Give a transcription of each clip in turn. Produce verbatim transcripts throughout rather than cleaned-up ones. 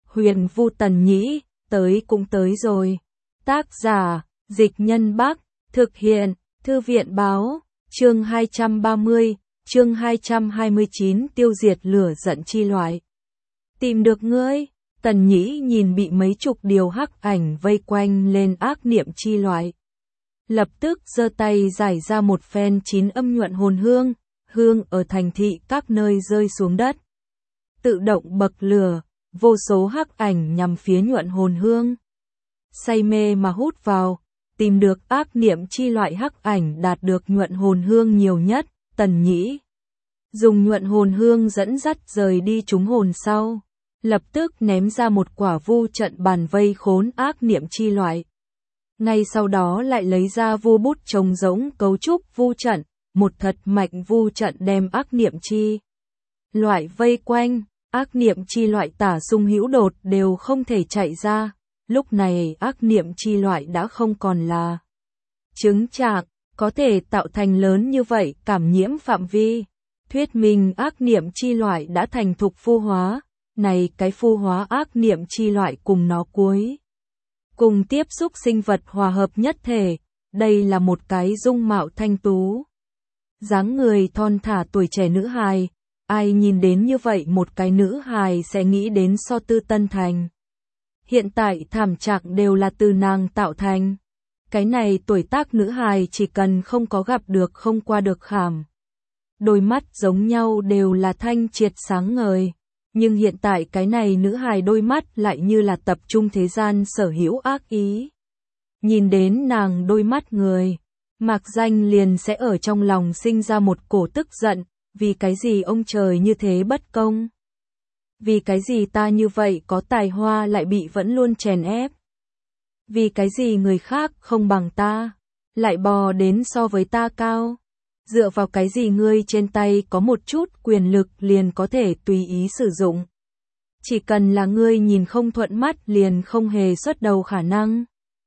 Huyền Vu Tần Nhĩ, tới cũng tới rồi. Tác giả, Dịch Nhân Bắc, thực hiện, Thư viện Báo, chương hai trăm ba mươi, chương hai trăm hai mươi chín tiêu diệt lửa giận chi loại. Tìm được ngươi, Tần Nhĩ nhìn bị mấy chục điều hắc ảnh vây quanh lên ác niệm chi loại. Lập tức giơ tay giải ra một phen chín âm nhuận hồn hương, hương ở thành thị các nơi rơi xuống đất. Tự động bậc lửa, vô số hắc ảnh nhằm phía nhuận hồn hương. Say mê mà hút vào, tìm được ác niệm chi loại hắc ảnh đạt được nhuận hồn hương nhiều nhất, Tần Nhĩ dùng nhuận hồn hương dẫn dắt rời đi chúng hồn sau, lập tức ném ra một quả vu trận bàn vây khốn ác niệm chi loại. Ngay sau đó lại lấy ra vu bút trông giống cấu trúc vu trận, một thật mạnh vu trận đem ác niệm chi loại vây quanh, ác niệm chi loại tả xung hữu đột đều không thể chạy ra. Lúc này ác niệm chi loại đã không còn là chứng trạng, có thể tạo thành lớn như vậy cảm nhiễm phạm vi. Thuyết minh ác niệm chi loại đã thành thục phu hóa, này cái phu hóa ác niệm chi loại cùng nó cuối cùng tiếp xúc sinh vật hòa hợp nhất thể, đây là một cái dung mạo thanh tú. Dáng người thon thả tuổi trẻ nữ hài, ai nhìn đến như vậy một cái nữ hài sẽ nghĩ đến So Tư Tân Thành. Hiện tại thảm trạng đều là từ nàng tạo thành. Cái này tuổi tác nữ hài chỉ cần không có gặp được không qua được khảm. Đôi mắt giống nhau đều là thanh triệt sáng ngời. Nhưng hiện tại cái này nữ hài đôi mắt lại như là tập trung thế gian sở hữu ác ý. Nhìn đến nàng đôi mắt người, Mạc Danh liền sẽ ở trong lòng sinh ra một cổ tức giận, vì cái gì ông trời như thế bất công? Vì cái gì ta như vậy có tài hoa lại bị vẫn luôn chèn ép? Vì cái gì người khác không bằng ta, lại bò đến so với ta cao? Dựa vào cái gì ngươi trên tay có một chút quyền lực liền có thể tùy ý sử dụng? Chỉ cần là ngươi nhìn không thuận mắt liền không hề xuất đầu khả năng.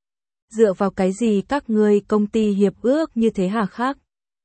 Dựa vào cái gì các ngươi công ty hiệp ước như thế hà khắc?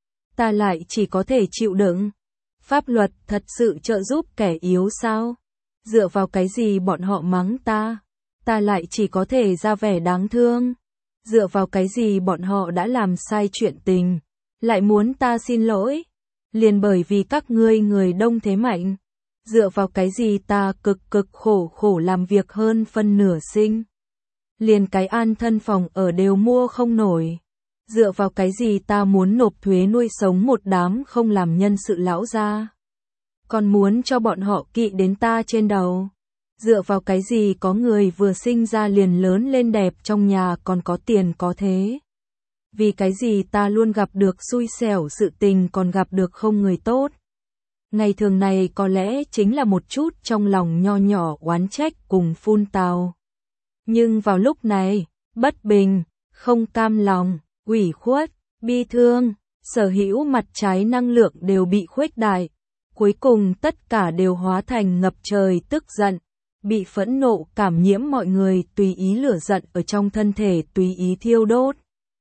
Ta lại chỉ có thể chịu đựng. Pháp luật thật sự trợ giúp kẻ yếu sao? Dựa vào cái gì bọn họ mắng ta? Ta lại chỉ có thể ra vẻ đáng thương. Dựa vào cái gì bọn họ đã làm sai chuyện tình, lại muốn ta xin lỗi? Liền bởi vì các ngươi người đông thế mạnh. Dựa vào cái gì ta cực cực khổ khổ làm việc hơn phân nửa sinh, liền cái an thân phòng ở đều mua không nổi? Dựa vào cái gì ta muốn nộp thuế nuôi sống một đám không làm nhân sự lão gia, còn muốn cho bọn họ kỵ đến ta trên đầu? Dựa vào cái gì có người vừa sinh ra liền lớn lên đẹp trong nhà còn có tiền có thế? Vì cái gì ta luôn gặp được xui xẻo sự tình còn gặp được không người tốt? Ngày thường này có lẽ chính là một chút trong lòng nho nhỏ oán trách cùng phun tào. Nhưng vào lúc này, bất bình, không cam lòng, ủy khuất, bi thương, sở hữu mặt trái năng lượng đều bị khuếch đại. Cuối cùng tất cả đều hóa thành ngập trời tức giận, bị phẫn nộ cảm nhiễm mọi người tùy ý lửa giận ở trong thân thể tùy ý thiêu đốt.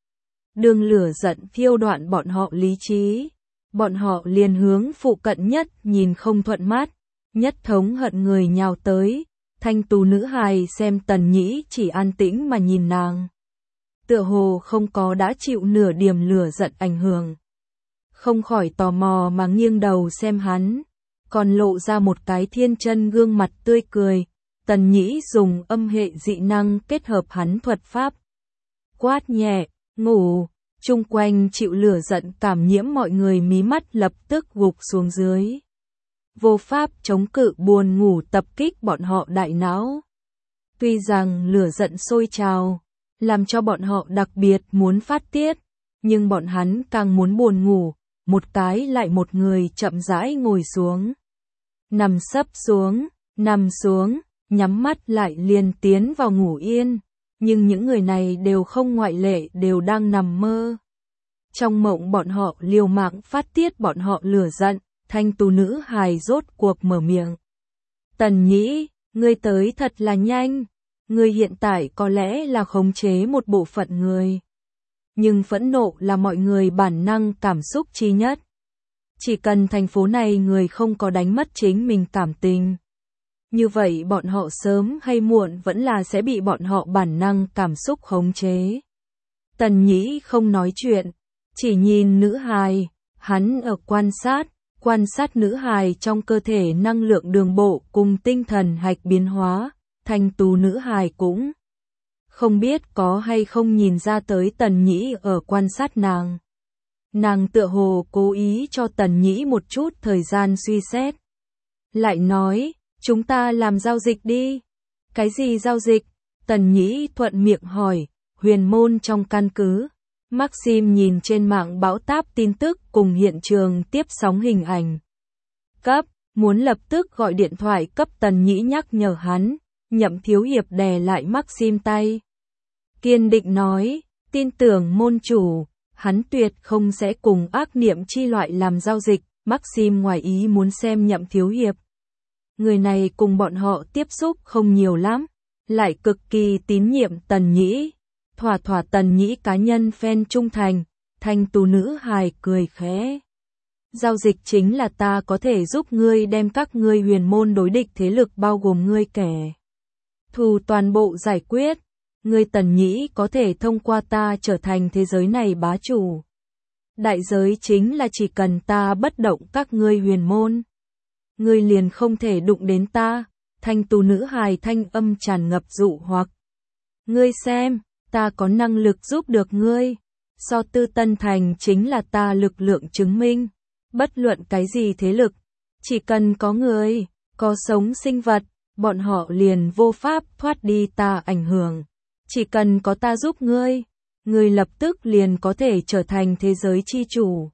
Đường lửa giận thiêu đoạn bọn họ lý trí, bọn họ liền hướng phụ cận nhất nhìn không thuận mắt, nhất thống hận người nhào tới. Thanh tú nữ hài xem Tần Nhĩ chỉ an tĩnh mà nhìn nàng, tựa hồ không có đã chịu nửa điểm lửa giận ảnh hưởng. Không khỏi tò mò mà nghiêng đầu xem hắn, còn lộ ra một cái thiên chân gương mặt tươi cười. Tần Nhĩ dùng âm hệ dị năng kết hợp hắn thuật pháp. Quát nhẹ, ngủ, chung quanh chịu lửa giận cảm nhiễm mọi người mí mắt lập tức gục xuống dưới. Vô pháp chống cự buồn ngủ tập kích bọn họ đại não. Tuy rằng lửa giận sôi trào, làm cho bọn họ đặc biệt muốn phát tiết, nhưng bọn hắn càng muốn buồn ngủ, một cái lại một người chậm rãi ngồi xuống. Nằm sấp xuống, nằm xuống, nhắm mắt lại liền tiến vào ngủ yên, nhưng những người này đều không ngoại lệ đều đang nằm mơ. Trong mộng bọn họ liều mạng phát tiết bọn họ lửa giận. Thanh tú nữ hài rốt cuộc mở miệng. Tần Nhĩ, ngươi tới thật là nhanh. Ngươi hiện tại có lẽ là khống chế một bộ phận người. Nhưng phẫn nộ là mọi người bản năng cảm xúc chi nhất. Chỉ cần thành phố này người không có đánh mất chính mình cảm tình, Như vậy bọn họ sớm hay muộn vẫn là sẽ bị bọn họ bản năng cảm xúc khống chế. Tần Nhĩ không nói chuyện, chỉ nhìn nữ hài, hắn ở quan sát, quan sát nữ hài trong cơ thể năng lượng đường bộ cùng tinh thần hạch biến hóa, thanh tú nữ hài cũng không biết có hay không nhìn ra tới Tần Nhĩ ở quan sát nàng. Nàng tựa hồ cố ý cho Tần Nhĩ một chút thời gian suy xét. Lại nói, chúng ta làm giao dịch đi. Cái gì giao dịch? Tần Nhĩ thuận miệng hỏi, huyền môn trong căn cứ. Maxim nhìn trên mạng bão táp tin tức cùng hiện trường tiếp sóng hình ảnh. Cấp, muốn lập tức gọi điện thoại cấp Tần Nhĩ nhắc nhở hắn, Nhậm Thiếu Hiệp đè lại Maxim tay. Kiên định nói, tin tưởng môn chủ, hắn tuyệt không sẽ cùng ác niệm chi loại làm giao dịch. Maxim ngoài ý muốn xem Nhậm Thiếu Hiệp. Người này cùng bọn họ tiếp xúc không nhiều lắm, lại cực kỳ tín nhiệm Tần Nhĩ. Thỏa thỏa Tần Nhĩ cá nhân fan trung thành, thanh tú nữ hài cười khẽ. Giao dịch chính là ta có thể giúp ngươi đem các ngươi huyền môn đối địch thế lực bao gồm ngươi kẻ thù toàn bộ giải quyết. Ngươi Tần Nhĩ có thể thông qua ta trở thành thế giới này bá chủ. Đại giới chính là chỉ cần ta bất động các ngươi huyền môn, ngươi liền không thể đụng đến ta. Thanh tú nữ hài thanh âm tràn ngập dụ hoặc. Ngươi xem, ta có năng lực giúp được ngươi. So Tư Tân Thành chính là ta lực lượng chứng minh. Bất luận cái gì thế lực, chỉ cần có người, có sống sinh vật, bọn họ liền vô pháp thoát đi ta ảnh hưởng. Chỉ cần có ta giúp ngươi, ngươi lập tức liền có thể trở thành thế giới chi chủ.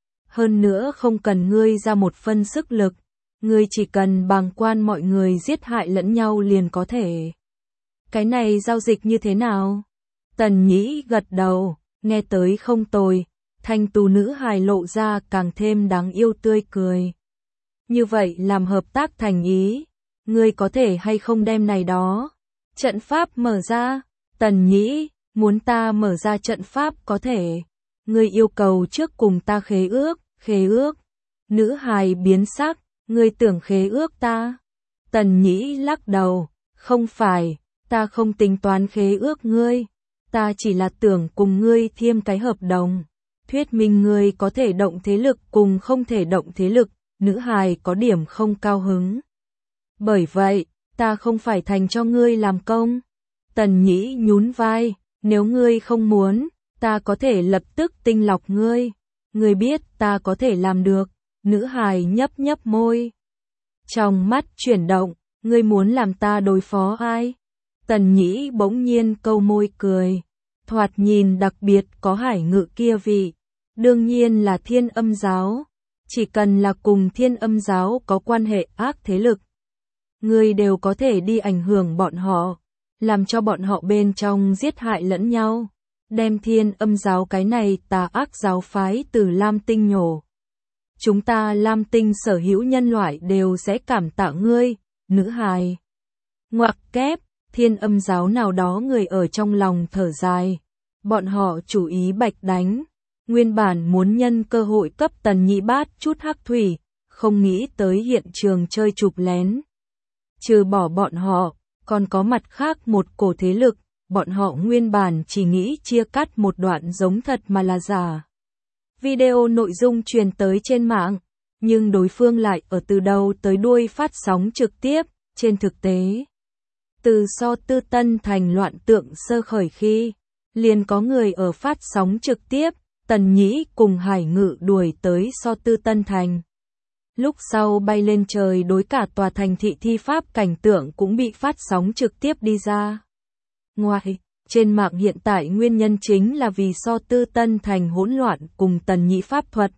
Hơn nữa không cần ngươi ra một phân sức lực, ngươi chỉ cần bàng quan mọi người giết hại lẫn nhau liền có thể. Cái này giao dịch như thế nào? Tần Nhĩ gật đầu, nghe tới không tồi. Thanh tú nữ hài lộ ra càng thêm đáng yêu tươi cười. Như vậy làm hợp tác thành ý, ngươi có thể hay không đem này đó trận pháp mở ra? Tần Nhĩ, muốn ta mở ra trận pháp có thể. Ngươi yêu cầu trước cùng ta khế ước, khế ước. Nữ hài biến sắc, ngươi tưởng khế ước ta? Tần Nhĩ lắc đầu, không phải, ta không tính toán khế ước ngươi. Ta chỉ là tưởng cùng ngươi thêm cái hợp đồng. Thuyết minh ngươi có thể động thế lực cùng không thể động thế lực. Nữ hài có điểm không cao hứng. Bởi vậy, ta không phải thành cho ngươi làm công. Tần Nhĩ nhún vai, nếu ngươi không muốn, ta có thể lập tức tinh lọc ngươi. Ngươi biết ta có thể làm được. Nữ hài nhấp nhấp môi. Trong mắt chuyển động, ngươi muốn làm ta đối phó ai? Tần Nhĩ bỗng nhiên câu môi cười. Thoạt nhìn đặc biệt có hải ngự kia vị. Đương nhiên là Thiên Âm giáo. Chỉ cần là cùng Thiên Âm giáo có quan hệ ác thế lực, ngươi đều có thể đi ảnh hưởng bọn họ, làm cho bọn họ bên trong giết hại lẫn nhau, đem Thiên Âm giáo cái này tà ác giáo phái từ Lam Tinh nhổ. Chúng ta Lam Tinh sở hữu nhân loại đều sẽ cảm tạ ngươi. Nữ hài ngoặc kép, Thiên Âm giáo nào đó người ở trong lòng thở dài. Bọn họ chủ ý bạch đánh. Nguyên bản muốn nhân cơ hội cấp Tần Nhĩ bát chút hắc thủy, không nghĩ tới hiện trường chơi chụp lén. Trừ bỏ bọn họ, còn có mặt khác một cổ thế lực, bọn họ nguyên bản chỉ nghĩ chia cắt một đoạn giống thật mà là giả. Video nội dung truyền tới trên mạng, nhưng đối phương lại ở từ đầu tới đuôi phát sóng trực tiếp, trên thực tế. Từ so Tư Tân Thành loạn tượng sơ khởi khi, liền có người ở phát sóng trực tiếp. Tần Nhĩ cùng Hải Ngự đuổi tới so Tư Tân Thành. Lúc sau bay lên trời đối cả tòa thành thị thi pháp cảnh tượng cũng bị phát sóng trực tiếp đi ra. Ngoài, trên mạng hiện tại nguyên nhân chính là vì so Tư Tân Thành hỗn loạn cùng Tần Nhĩ pháp thuật.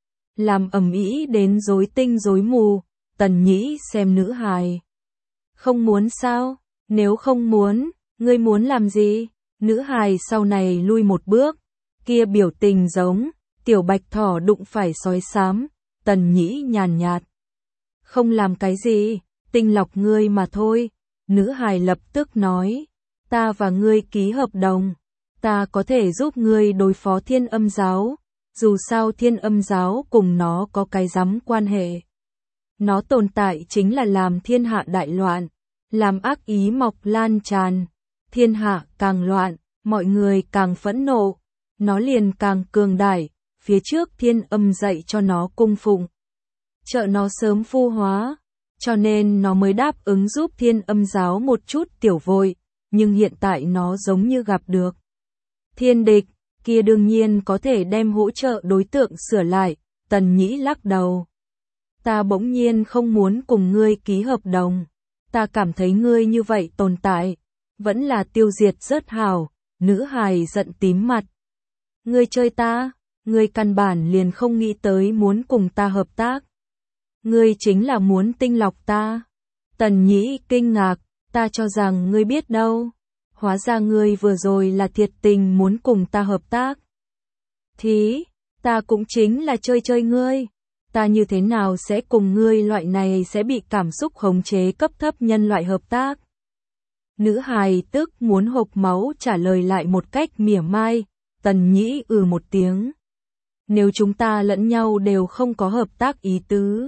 Làm ầm ĩ đến rối tinh rối mù, Tần Nhĩ xem nữ hài. Không muốn sao? Nếu không muốn, ngươi muốn làm gì? Nữ hài sau này lui một bước. Kia biểu tình giống, tiểu bạch thỏ đụng phải sói xám. Tần Nhĩ nhàn nhạt. Không làm cái gì, tinh lọc ngươi mà thôi. Nữ hài lập tức nói, ta và ngươi ký hợp đồng. Ta có thể giúp ngươi đối phó Thiên Âm giáo. Dù sao Thiên Âm giáo cùng nó có cái rắm quan hệ. Nó tồn tại chính là làm thiên hạ đại loạn, làm ác ý mọc lan tràn, thiên hạ càng loạn, mọi người càng phẫn nộ, nó liền càng cường đại, phía trước thiên âm dạy cho nó cung phụng, trợ nó sớm phu hóa, cho nên nó mới đáp ứng giúp thiên âm giáo một chút tiểu vội, nhưng hiện tại nó giống như gặp được thiên địch, kia đương nhiên có thể đem hỗ trợ đối tượng sửa lại, Tần Nhĩ lắc đầu. Ta bỗng nhiên không muốn cùng ngươi ký hợp đồng, ta cảm thấy ngươi như vậy tồn tại, vẫn là tiêu diệt rất hảo, nữ hài giận tím mặt. Ngươi chơi ta, ngươi căn bản liền không nghĩ tới muốn cùng ta hợp tác. Ngươi chính là muốn tinh lọc ta. Tần Nhĩ kinh ngạc, ta cho rằng ngươi biết đâu. Hóa ra ngươi vừa rồi là thiệt tình muốn cùng ta hợp tác. Thí, ta cũng chính là chơi chơi ngươi. Ta như thế nào sẽ cùng ngươi loại này sẽ bị cảm xúc khống chế cấp thấp nhân loại hợp tác? Nữ hài tức muốn hộc máu trả lời lại một cách mỉa mai, Tần Nhĩ ừ một tiếng. Nếu chúng ta lẫn nhau đều không có hợp tác ý tứ.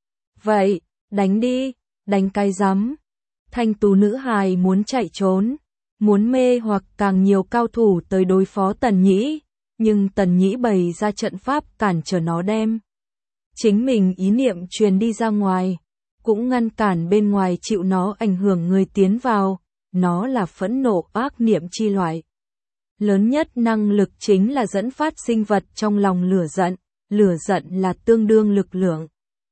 Vậy, đánh đi, đánh cái rắm. Thanh tú nữ hài muốn chạy trốn, muốn mê hoặc càng nhiều cao thủ tới đối phó Tần Nhĩ, nhưng Tần Nhĩ bày ra trận pháp cản trở nó đem. Chính mình ý niệm truyền đi ra ngoài, cũng ngăn cản bên ngoài chịu nó ảnh hưởng người tiến vào, nó là phẫn nộ ác niệm chi loại. Lớn nhất năng lực chính là dẫn phát sinh vật trong lòng lửa giận, lửa giận là tương đương lực lượng.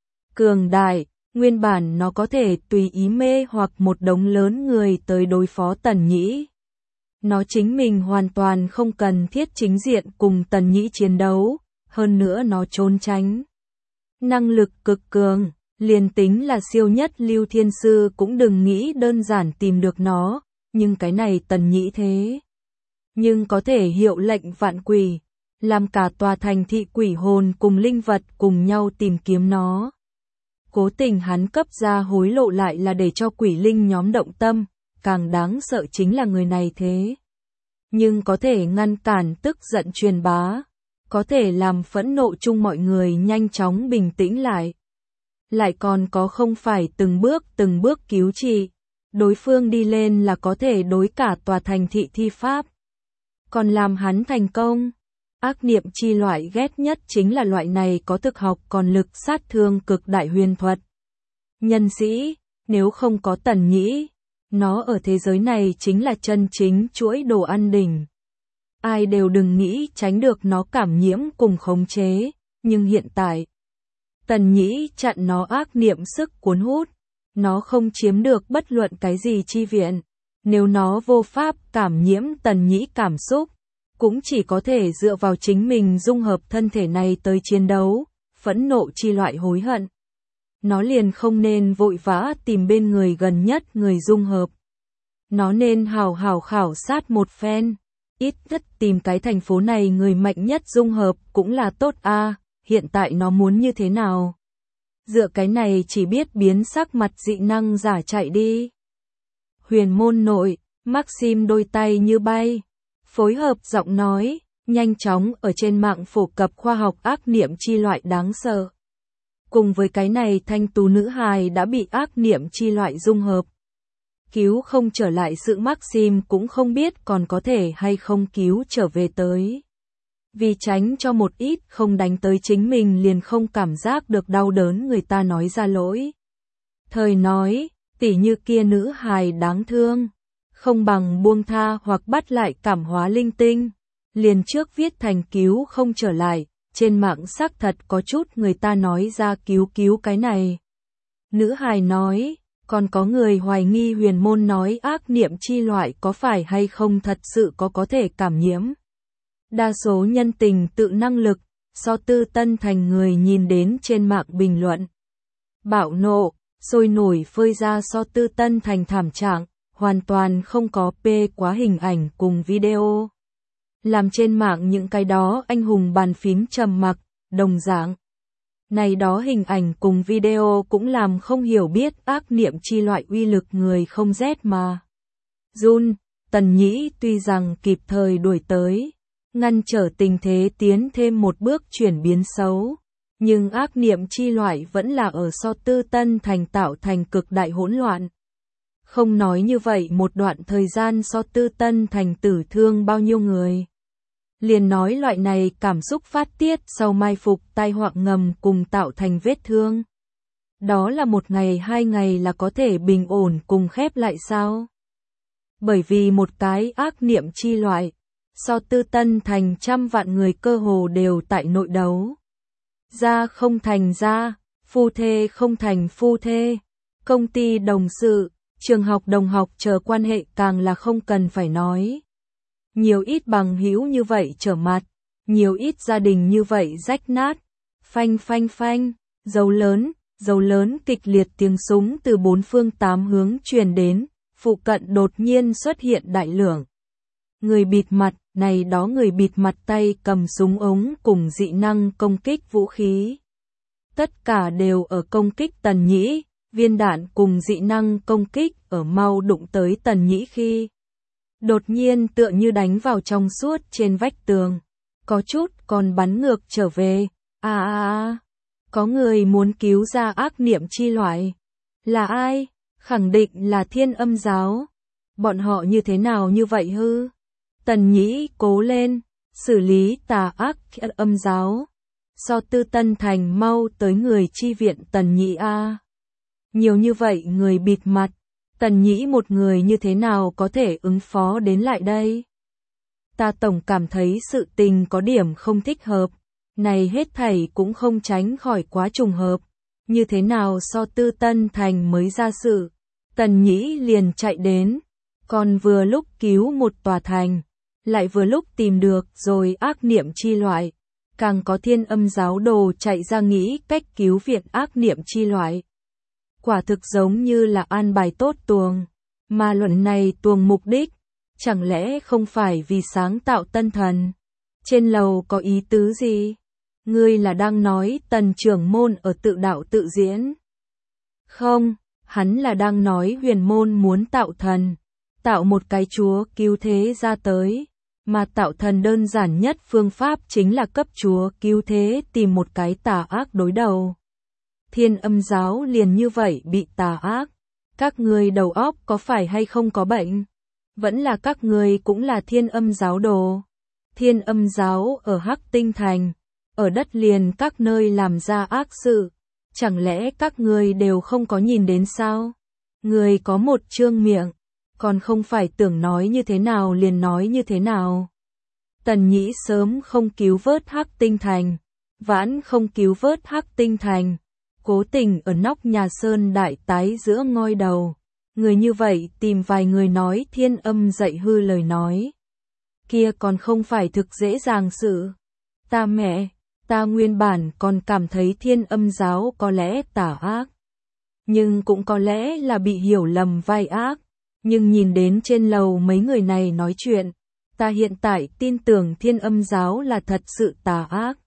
Cường đại, nguyên bản nó có thể tùy ý mê hoặc một đống lớn người tới đối phó Tần Nhĩ. Nó chính mình hoàn toàn không cần thiết chính diện cùng Tần Nhĩ chiến đấu, hơn nữa nó trốn tránh. Năng lực cực cường, liền tính là siêu nhất lưu thiên sư cũng đừng nghĩ đơn giản tìm được nó, nhưng cái này Tần Nhĩ thế. Nhưng có thể hiệu lệnh vạn quỷ, làm cả tòa thành thị quỷ hồn cùng linh vật cùng nhau tìm kiếm nó. Cố tình hắn cấp ra hối lộ lại là để cho quỷ linh nhóm động tâm, càng đáng sợ chính là người này thế. Nhưng có thể ngăn cản tức giận truyền bá, có thể làm phẫn nộ chung mọi người nhanh chóng bình tĩnh lại. Lại còn có không phải từng bước từng bước cứu trị, đối phương đi lên là có thể đối cả tòa thành thị thi pháp. Còn làm hắn thành công. Ác niệm chi loại ghét nhất chính là loại này có thực học còn lực sát thương cực đại huyền thuật. Nhân sĩ, nếu không có Tần Nhĩ, nó ở thế giới này chính là chân chính chuỗi đồ ăn đỉnh. Ai đều đừng nghĩ tránh được nó cảm nhiễm cùng khống chế, nhưng hiện tại, Tần Nhĩ chặn nó ác niệm sức cuốn hút, nó không chiếm được bất luận cái gì chi viện. Nếu nó vô pháp cảm nhiễm Tần Nhĩ cảm xúc, cũng chỉ có thể dựa vào chính mình dung hợp thân thể này tới chiến đấu, phẫn nộ chi loại hối hận. Nó liền không nên vội vã tìm bên người gần nhất người dung hợp. Nó nên hào hào khảo sát một phen, ít nhất tìm cái thành phố này người mạnh nhất dung hợp cũng là tốt a. À, hiện tại nó muốn như thế nào? Dựa cái này chỉ biết biến sắc mặt dị năng giả chạy đi. Huyền môn nội, Maxim đôi tay như bay, phối hợp giọng nói, nhanh chóng ở trên mạng phổ cập khoa học ác niệm chi loại đáng sợ. Cùng với cái này thanh tú nữ hài đã bị ác niệm chi loại dung hợp. Cứu không trở lại sự Maxim cũng không biết còn có thể hay không cứu trở về tới. Vì tránh cho một ít không đánh tới chính mình liền không cảm giác được đau đớn người ta nói ra lỗi. Thời nói, tỉ như kia nữ hài đáng thương, không bằng buông tha hoặc bắt lại cảm hóa linh tinh. Liền trước viết thành cứu không trở lại, trên mạng xác thật có chút người ta nói ra cứu cứu cái này. Nữ hài nói, còn có người hoài nghi huyền môn nói ác niệm chi loại có phải hay không thật sự có có thể cảm nhiễm. Đa số nhân tình tự năng lực, so Tư Tân Thành người nhìn đến trên mạng bình luận. Bạo nộ, sôi nổi phơi ra so Tư Tân Thành thảm trạng, hoàn toàn không có pê quá hình ảnh cùng video. Làm trên mạng những cái đó anh hùng bàn phím trầm mặc, đồng dạng. Này đó hình ảnh cùng video cũng làm không hiểu biết ác niệm chi loại uy lực người không rét mà. Jun, Tần Nhĩ tuy rằng kịp thời đuổi tới, ngăn trở tình thế tiến thêm một bước chuyển biến xấu, Nhưng ác niệm chi loại vẫn là ở So Tư Tân Thành tạo thành cực đại hỗn loạn. Không nói như vậy một đoạn thời gian So Tư Tân Thành tử thương bao nhiêu người. Liền nói loại này cảm xúc phát tiết sau mai phục tai họa ngầm cùng tạo thành vết thương. Đó là một ngày hai ngày là có thể bình ổn cùng khép lại sao? Bởi vì một cái ác niệm chi loại, So Tư Tân Thành trăm vạn người cơ hồ đều tại nội đấu. Gia không thành gia, phu thê không thành phu thê, công ty đồng sự, trường học đồng học chờ quan hệ càng là không cần phải nói. Nhiều ít bằng hữu như vậy trở mặt, nhiều ít gia đình như vậy rách nát, phanh phanh phanh, dấu lớn, dấu lớn kịch liệt tiếng súng từ bốn phương tám hướng truyền đến, phụ cận đột nhiên xuất hiện đại lượng. Người bịt mặt, này đó người bịt mặt tay cầm súng ống cùng dị năng công kích vũ khí. Tất cả đều ở công kích Tần Nhĩ, viên đạn cùng dị năng công kích ở mau đụng tới Tần Nhĩ khi. Đột nhiên tựa như đánh vào trong suốt trên vách tường, có chút còn bắn ngược trở về, à à à, có người muốn cứu ra ác niệm chi loại. Là ai? Khẳng định là Thiên Âm giáo. Bọn họ như thế nào như vậy hư? Tần Nhĩ cố lên, xử lý tà ác âm giáo. So Tư Tân Thành mau tới người chi viện Tần Nhĩ a. Nhiều như vậy người bịt mặt, Tần Nhĩ một người như thế nào có thể ứng phó đến lại đây? Ta tổng cảm thấy sự tình có điểm không thích hợp, này hết thảy cũng không tránh khỏi quá trùng hợp. Như thế nào So Tư Tân Thành mới ra sự, Tần Nhĩ liền chạy đến, còn vừa lúc cứu một tòa thành, lại vừa lúc tìm được rồi ác niệm chi loại, càng có Thiên Âm giáo đồ chạy ra nghĩ cách cứu viện ác niệm chi loại. Quả thực giống như là an bài tốt tuồng, mà luận này tuồng mục đích, chẳng lẽ không phải vì sáng tạo tân thần? Trên lầu có ý tứ gì? Ngươi là đang nói Tần trưởng môn ở tự đạo tự diễn? Không, hắn là đang nói huyền môn muốn tạo thần, tạo một cái chúa cứu thế ra tới, mà tạo thần đơn giản nhất phương pháp chính là cấp chúa cứu thế tìm một cái tà ác đối đầu. Thiên Âm giáo liền như vậy bị tà ác. Các ngươi đầu óc có phải hay không có bệnh? Vẫn là các ngươi cũng là Thiên Âm giáo đồ. Thiên Âm giáo ở Hắc Tinh Thành, ở đất liền các nơi làm ra ác sự. Chẳng lẽ các ngươi đều không có nhìn đến sao? Ngươi có một trương miệng, còn không phải tưởng nói như thế nào liền nói như thế nào. Tần Nhĩ sớm không cứu vớt Hắc Tinh Thành, vãn không cứu vớt Hắc Tinh Thành. Cố tình ở nóc nhà Sơn Đại tái giữa ngoi đầu. Người như vậy tìm vài người nói Thiên Âm dạy hư lời nói. Kia còn không phải thực dễ dàng sự. Ta mẹ, ta nguyên bản còn cảm thấy Thiên Âm giáo có lẽ tà ác. Nhưng cũng có lẽ là bị hiểu lầm vai ác. Nhưng nhìn đến trên lầu mấy người này nói chuyện, ta hiện tại tin tưởng Thiên Âm giáo là thật sự tà ác.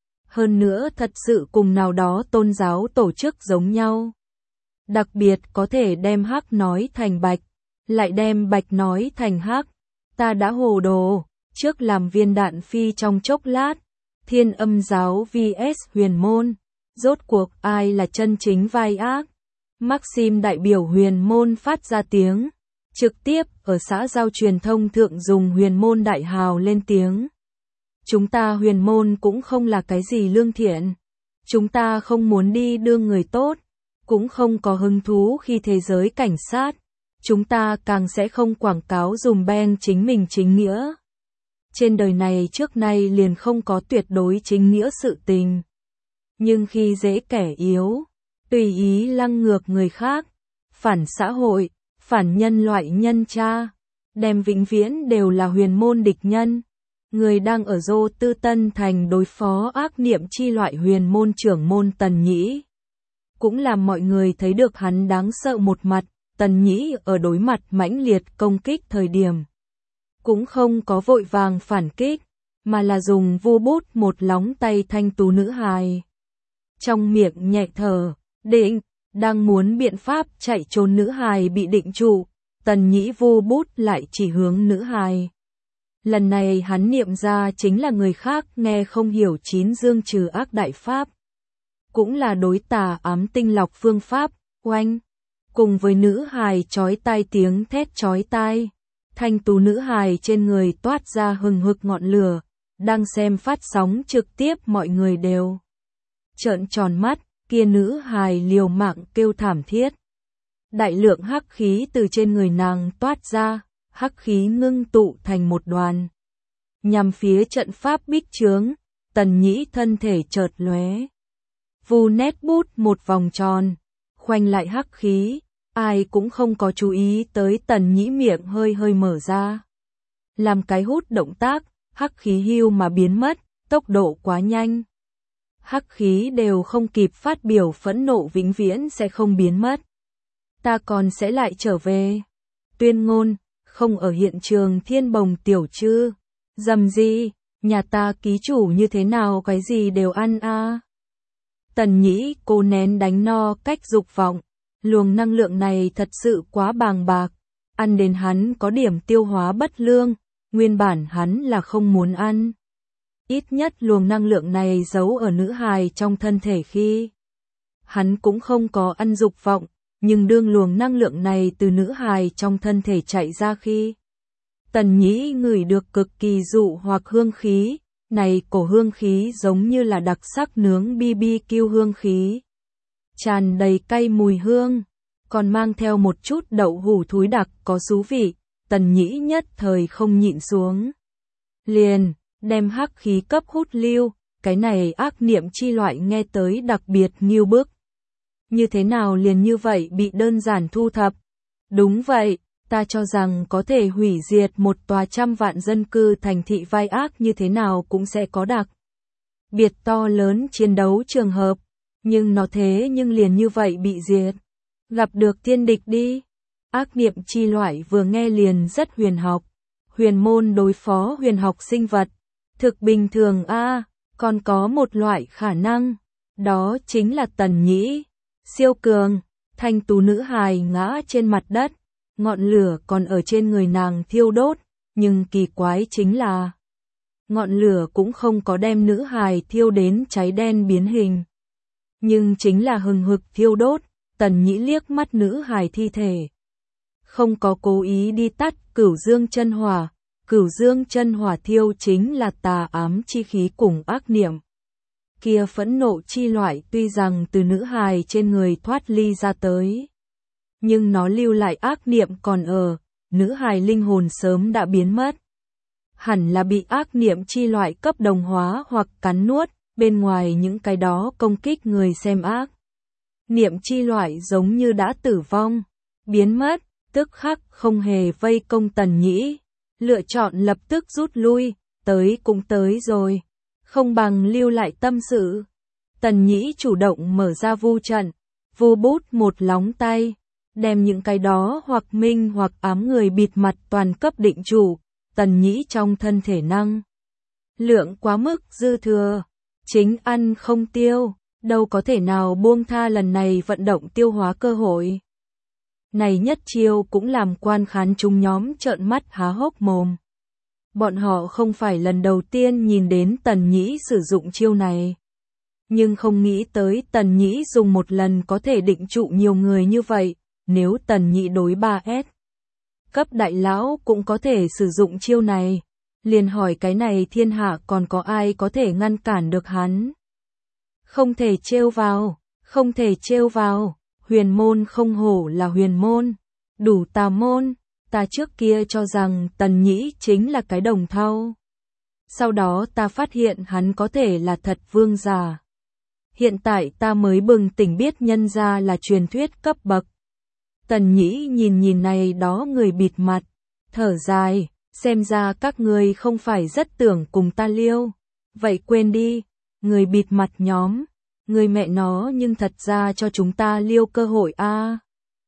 Hơn nữa thật sự cùng nào đó tôn giáo tổ chức giống nhau. Đặc biệt có thể đem hắc nói thành bạch, lại đem bạch nói thành hắc. Ta đã hồ đồ, trước làm viên đạn phi trong chốc lát. Thiên Âm giáo vs huyền môn, rốt cuộc ai là chân chính vai ác? Maxim đại biểu huyền môn phát ra tiếng, trực tiếp ở xã giao truyền thông thượng dùng huyền môn đại hào lên tiếng. Chúng ta huyền môn cũng không là cái gì lương thiện. Chúng ta không muốn đi đưa người tốt, cũng không có hứng thú khi thế giới cảnh sát. Chúng ta càng sẽ không quảng cáo dùm beng chính mình chính nghĩa. Trên đời này trước nay liền không có tuyệt đối chính nghĩa sự tình. Nhưng khi dễ kẻ yếu, tùy ý lăng ngược người khác, phản xã hội, phản nhân loại nhân cha, đem vĩnh viễn đều là huyền môn địch nhân. Người đang ở Dô Tư Tân Thành đối phó ác niệm chi loại huyền môn trưởng môn Tần Nhĩ. Cũng làm mọi người thấy được hắn đáng sợ một mặt, Tần Nhĩ ở đối mặt mãnh liệt công kích thời điểm. Cũng không có vội vàng phản kích, mà là dùng vu bút một lóng tay thanh tú nữ hài. Trong miệng nhẹ thở, định, đang muốn biện pháp chạy trốn nữ hài bị định trụ, Tần Nhĩ vu bút lại chỉ hướng nữ hài. Lần này hắn niệm ra chính là người khác nghe không hiểu chín dương trừ ác đại pháp. cũng là đối tà ám tinh lọc phương pháp, oanh. Cùng với nữ hài chói tai tiếng thét chói tai, thanh tú nữ hài trên người toát ra hừng hực ngọn lửa, đang xem phát sóng trực tiếp mọi người đều trợn tròn mắt, kia nữ hài liều mạng kêu thảm thiết. Đại lượng hắc khí từ trên người nàng toát ra, hắc khí ngưng tụ thành một đoàn. Nhằm phía trận pháp bích chướng, Tần Nhĩ thân thể chợt lóe. Vù nét bút một vòng tròn, khoanh lại hắc khí, ai cũng không có chú ý tới Tần Nhĩ miệng hơi hơi mở ra. Làm cái hút động tác, hắc khí hưu mà biến mất, tốc độ quá nhanh. Hắc khí đều không kịp phát biểu phẫn nộ vĩnh viễn sẽ không biến mất. Ta còn sẽ lại trở về. Tuyên ngôn, không ở hiện trường Thiên Bồng tiểu trư. Dầm gì, nhà ta ký chủ như thế nào cái gì đều ăn a. À. Tần Nhĩ cố nén đánh no cách dục vọng. Luồng năng lượng này thật sự quá bàng bạc. Ăn đến hắn có điểm tiêu hóa bất lương. Nguyên bản hắn là không muốn ăn. Ít nhất luồng năng lượng này giấu ở nữ hài trong thân thể khi hắn cũng không có ăn dục vọng, nhưng đương luồng năng lượng này từ nữ hài trong thân thể chạy ra khi Tần Nhĩ ngửi được cực kỳ dụ hoặc hương khí, này cổ hương khí giống như là đặc sắc nướng bê bê kiu hương khí, tràn đầy cay mùi hương, còn mang theo một chút đậu hủ thúi đặc có xú vị. Tần Nhĩ nhất thời không nhịn xuống, liền đem hắc khí cấp hút lưu, cái này ác niệm chi loại nghe tới đặc biệt nghiêu bức. Như thế nào liền như vậy bị đơn giản thu thập? Đúng vậy, ta cho rằng có thể hủy diệt một tòa trăm vạn dân cư thành thị vai ác như thế nào cũng sẽ có đặc biệt to lớn chiến đấu trường hợp, nhưng nó thế nhưng liền như vậy bị diệt. Gặp được tiên địch đi. Ác niệm chi loại vừa nghe liền rất huyền học, huyền môn đối phó huyền học sinh vật, thực bình thường a, à, còn có một loại khả năng, đó chính là Tần Nhĩ, siêu cường, thanh tú nữ hài ngã trên mặt đất, ngọn lửa còn ở trên người nàng thiêu đốt, nhưng kỳ quái chính là ngọn lửa cũng không có đem nữ hài thiêu đến cháy đen biến hình, nhưng chính là hừng hực thiêu đốt. Tần Nhĩ liếc mắt nữ hài thi thể, không có cố ý đi tắt cửu dương chân hỏa, cửu dương chân hỏa thiêu chính là tà ám chi khí cùng ác niệm. Kia phẫn nộ chi loại tuy rằng từ nữ hài trên người thoát ly ra tới, nhưng nó lưu lại ác niệm còn ở, nữ hài linh hồn sớm đã biến mất. Hẳn là bị ác niệm chi loại cấp đồng hóa hoặc cắn nuốt, bên ngoài những cái đó công kích người xem ác niệm chi loại giống như đã tử vong, biến mất, tức khắc không hề vây công Tần Nhĩ, lựa chọn lập tức rút lui, tới cũng tới rồi, không bằng lưu lại tâm sự. Tần Nhĩ chủ động mở ra vu trận, vu bút một lóng tay, đem những cái đó hoặc minh hoặc ám người bịt mặt toàn cấp định chủ. Tần Nhĩ trong thân thể năng lượng quá mức dư thừa, chính ăn không tiêu, đâu có thể nào buông tha lần này vận động tiêu hóa cơ hội. Này nhất chiêu cũng làm quan khán chúng nhóm trợn mắt há hốc mồm. Bọn họ không phải lần đầu tiên nhìn đến Tần Nhĩ sử dụng chiêu này, nhưng không nghĩ tới Tần Nhĩ dùng một lần có thể định trụ nhiều người như vậy. Nếu Tần Nhĩ đối ba S cấp đại lão cũng có thể sử dụng chiêu này, liền hỏi cái này thiên hạ còn có ai có thể ngăn cản được hắn. Không thể trêu vào, không thể trêu vào, huyền môn không hổ là huyền môn, đủ tà môn, ta trước kia cho rằng Tần Nhĩ chính là cái đồng thau. Sau đó ta phát hiện hắn có thể là thật vương giả. Hiện tại ta mới bừng tỉnh biết nhân ra là truyền thuyết cấp bậc. Tần Nhĩ nhìn nhìn này đó người bịt mặt, thở dài, xem ra các người không phải rất tưởng cùng ta liêu. Vậy quên đi, người bịt mặt nhóm, người mẹ nó nhưng thật ra cho chúng ta liêu cơ hội a. À.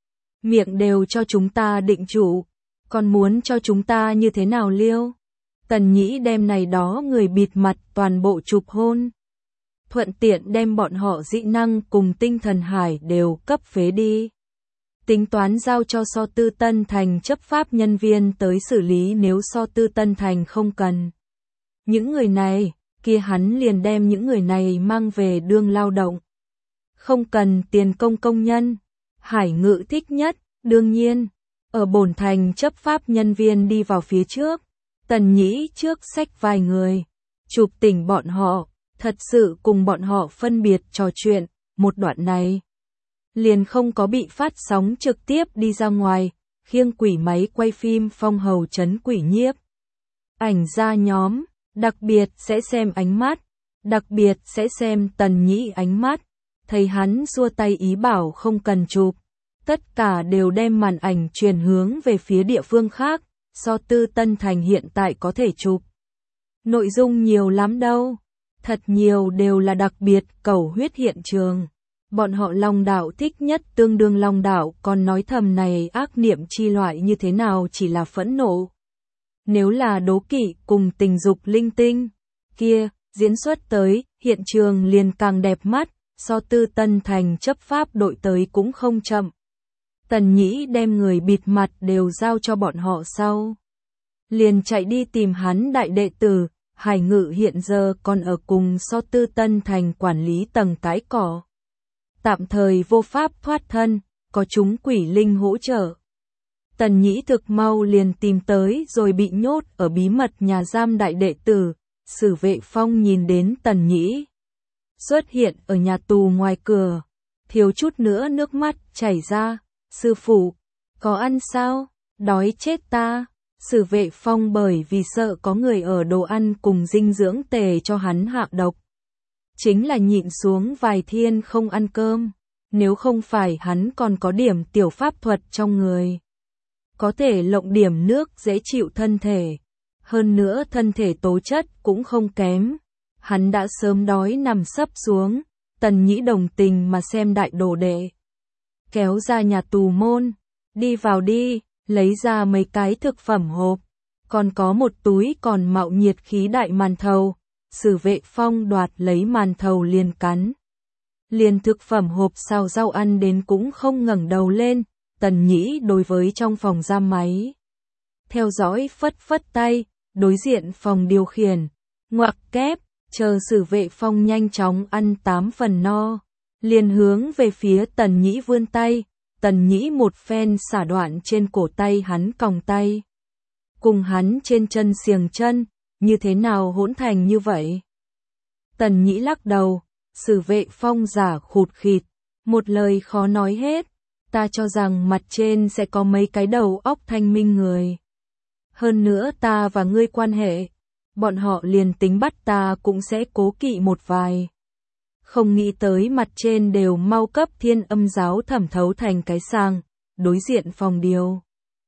Miệng đều cho chúng ta định chủ, còn muốn cho chúng ta như thế nào liêu? Tần Nhĩ đem này đó người bịt mặt toàn bộ chụp hôn. Thuận tiện đem bọn họ dị năng cùng tinh thần hải đều cấp phế đi. Tính toán giao cho So Tư Tân Thành chấp pháp nhân viên tới xử lý nếu So Tư Tân Thành không cần những người này, kia hắn liền đem những người này mang về đương lao động. Không cần tiền công công nhân. Hải Ngự thích nhất, đương nhiên. Ở bổn thành chấp pháp nhân viên đi vào phía trước. Tần Nhĩ trước xách vài người. Chụp tỉnh bọn họ. Thật sự cùng bọn họ phân biệt trò chuyện. Một đoạn này liền không có bị phát sóng trực tiếp đi ra ngoài. Khiêng quỷ máy quay phim phong hầu trấn quỷ nhiếp. Ảnh ra nhóm. Đặc biệt sẽ xem ánh mắt. Đặc biệt sẽ xem Tần Nhĩ ánh mắt. Thấy hắn xua tay ý bảo không cần chụp. Tất cả đều đem màn ảnh truyền hướng về phía địa phương khác. So Tư Tân Thành hiện tại có thể chụp. Nội dung nhiều lắm đâu. Thật nhiều đều là đặc biệt cầu huyết hiện trường. Bọn họ Long Đạo thích nhất tương đương Long Đạo, còn nói thầm này ác niệm chi loại như thế nào chỉ là phẫn nộ. Nếu là đố kỵ cùng tình dục linh tinh, kia, diễn xuất tới, hiện trường liền càng đẹp mắt, so Tư Tân Thành chấp pháp đội tới cũng không chậm. Tần Nhĩ đem người bịt mặt đều giao cho bọn họ sau. Liền chạy đi tìm hắn đại đệ tử, Hải Ngự hiện giờ còn ở cùng so Tư Tân Thành quản lý tầng cái cỏ. Tạm thời vô pháp thoát thân, có chúng quỷ linh hỗ trợ. Tần Nhĩ thực mau liền tìm tới rồi bị nhốt ở bí mật nhà giam đại đệ tử. Sử Vệ Phong nhìn đến Tần Nhĩ xuất hiện ở nhà tù ngoài cửa, thiếu chút nữa nước mắt chảy ra. Sư phụ, có ăn sao? Đói chết ta. Sử Vệ Phong bởi vì sợ có người ở đồ ăn cùng dinh dưỡng tề cho hắn hạ độc. Chính là nhịn xuống vài thiên không ăn cơm, nếu không phải hắn còn có điểm tiểu pháp thuật trong người. Có thể lộng điểm nước dễ chịu thân thể, hơn nữa thân thể tố chất cũng không kém. Hắn đã sớm đói nằm sấp xuống, Tần Nhĩ đồng tình mà xem đại đồ đệ. Kéo ra nhà tù môn, đi vào đi, lấy ra mấy cái thực phẩm hộp, còn có một túi còn mạo nhiệt khí đại màn thầu. Sử Vệ Phong đoạt lấy màn thầu liền cắn. Liền thực phẩm hộp xào rau ăn đến cũng không ngẩng đầu lên. Tần Nhĩ đối với trong phòng giam máy theo dõi phất phất tay, đối diện phòng điều khiển, ngoặc kép, chờ Sử Vệ Phong nhanh chóng ăn tám phần no, liền hướng về phía Tần Nhĩ vươn tay. Tần Nhĩ một phen xả đoạn trên cổ tay hắn còng tay, cùng hắn trên chân xiềng chân, như thế nào hỗn thành như vậy? Tần Nhĩ lắc đầu, Sử Vệ Phong giả khụt khịt, một lời khó nói hết. Ta cho rằng mặt trên sẽ có mấy cái đầu óc thanh minh người. Hơn nữa ta và ngươi quan hệ, bọn họ liền tính bắt ta cũng sẽ cố kỵ một vài. Không nghĩ tới mặt trên đều mau cấp Thiên Âm giáo thẩm thấu thành cái sàng, đối diện phòng điều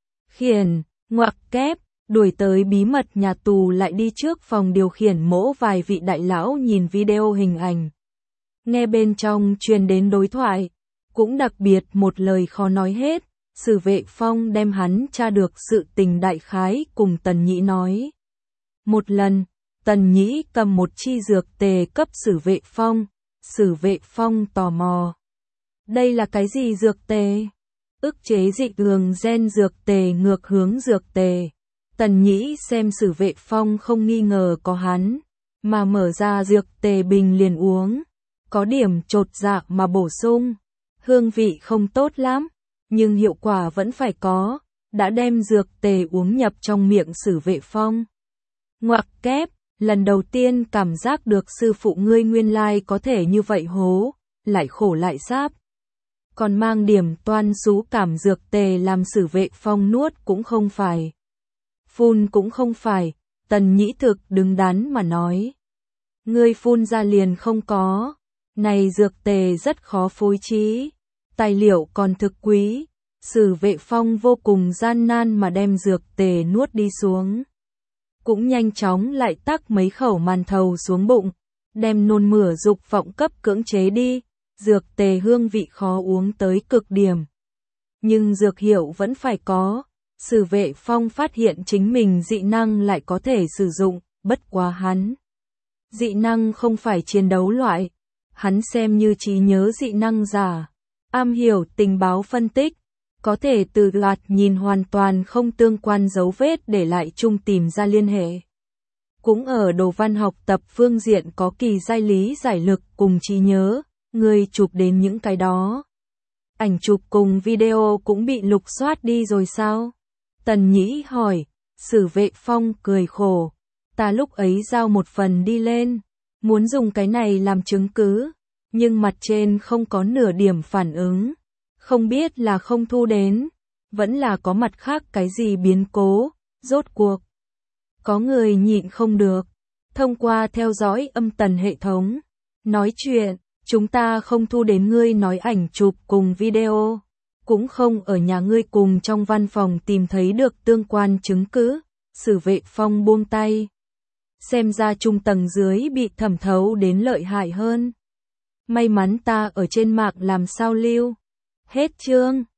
khiển, ngoặc kép, đuổi tới bí mật nhà tù lại đi trước phòng điều khiển mỗ vài vị đại lão nhìn video hình ảnh. Nghe bên trong truyền đến đối thoại, cũng đặc biệt một lời khó nói hết. Sử Vệ Phong đem hắn tra được sự tình đại khái cùng Tần Nhĩ nói. Một lần, Tần Nhĩ cầm một chi dược tề cấp Sử Vệ Phong. Sử Vệ Phong tò mò. Đây là cái gì dược tề? Ức chế dị thường gen dược tề ngược hướng dược tề. Tần Nhĩ xem Sử Vệ Phong không nghi ngờ có hắn, mà mở ra dược tề bình liền uống. Có điểm chột dạ mà bổ sung. Hương vị không tốt lắm, nhưng hiệu quả vẫn phải có. Đã đem dược tề uống nhập trong miệng Sử Vệ Phong. Ngoặc kép, lần đầu tiên cảm giác được sư phụ ngươi nguyên lai có thể như vậy hố, lại khổ lại sáp. Còn mang điểm toan xú cảm dược tề làm Sử Vệ Phong nuốt cũng không phải. Phun cũng không phải, Tần Nhĩ thực đứng đắn mà nói. Ngươi phun ra liền không có. Này dược tề rất khó phối trí, tài liệu còn thực quý. Sử Vệ Phong vô cùng gian nan mà đem dược tề nuốt đi xuống. Cũng nhanh chóng lại tắc mấy khẩu màn thầu xuống bụng, đem nôn mửa dục vọng cấp cưỡng chế đi. Dược tề hương vị khó uống tới cực điểm, nhưng dược hiệu vẫn phải có. Sử Vệ Phong phát hiện chính mình dị năng lại có thể sử dụng, bất quá hắn. Dị năng không phải chiến đấu loại, hắn xem như trí nhớ dị năng giả, am hiểu tình báo phân tích, có thể từ loạt nhìn hoàn toàn không tương quan dấu vết để lại chung tìm ra liên hệ. Cũng ở đồ văn học tập phương diện có kỳ giai lý giải lực cùng trí nhớ, Ngươi chụp đến những cái đó. Ảnh chụp cùng video cũng bị lục soát đi rồi sao? Tần Nhĩ hỏi, Sử Vệ Phong cười khổ. Ta lúc ấy giao một phần đi lên, muốn dùng cái này làm chứng cứ, nhưng mặt trên không có nửa điểm phản ứng. Không biết là không thu đến, vẫn là có mặt khác cái gì biến cố, rốt cuộc. Có người nhịn không được, thông qua theo dõi âm tần hệ thống, nói chuyện, chúng ta không thu đến ngươi nói ảnh chụp cùng video, cũng không ở nhà ngươi cùng trong văn phòng tìm thấy được tương quan chứng cứ. Sử Vệ Phong buông tay. Xem ra trung tầng dưới bị thẩm thấu đến lợi hại hơn. May mắn ta ở trên mạng làm sao lưu. Hết chương.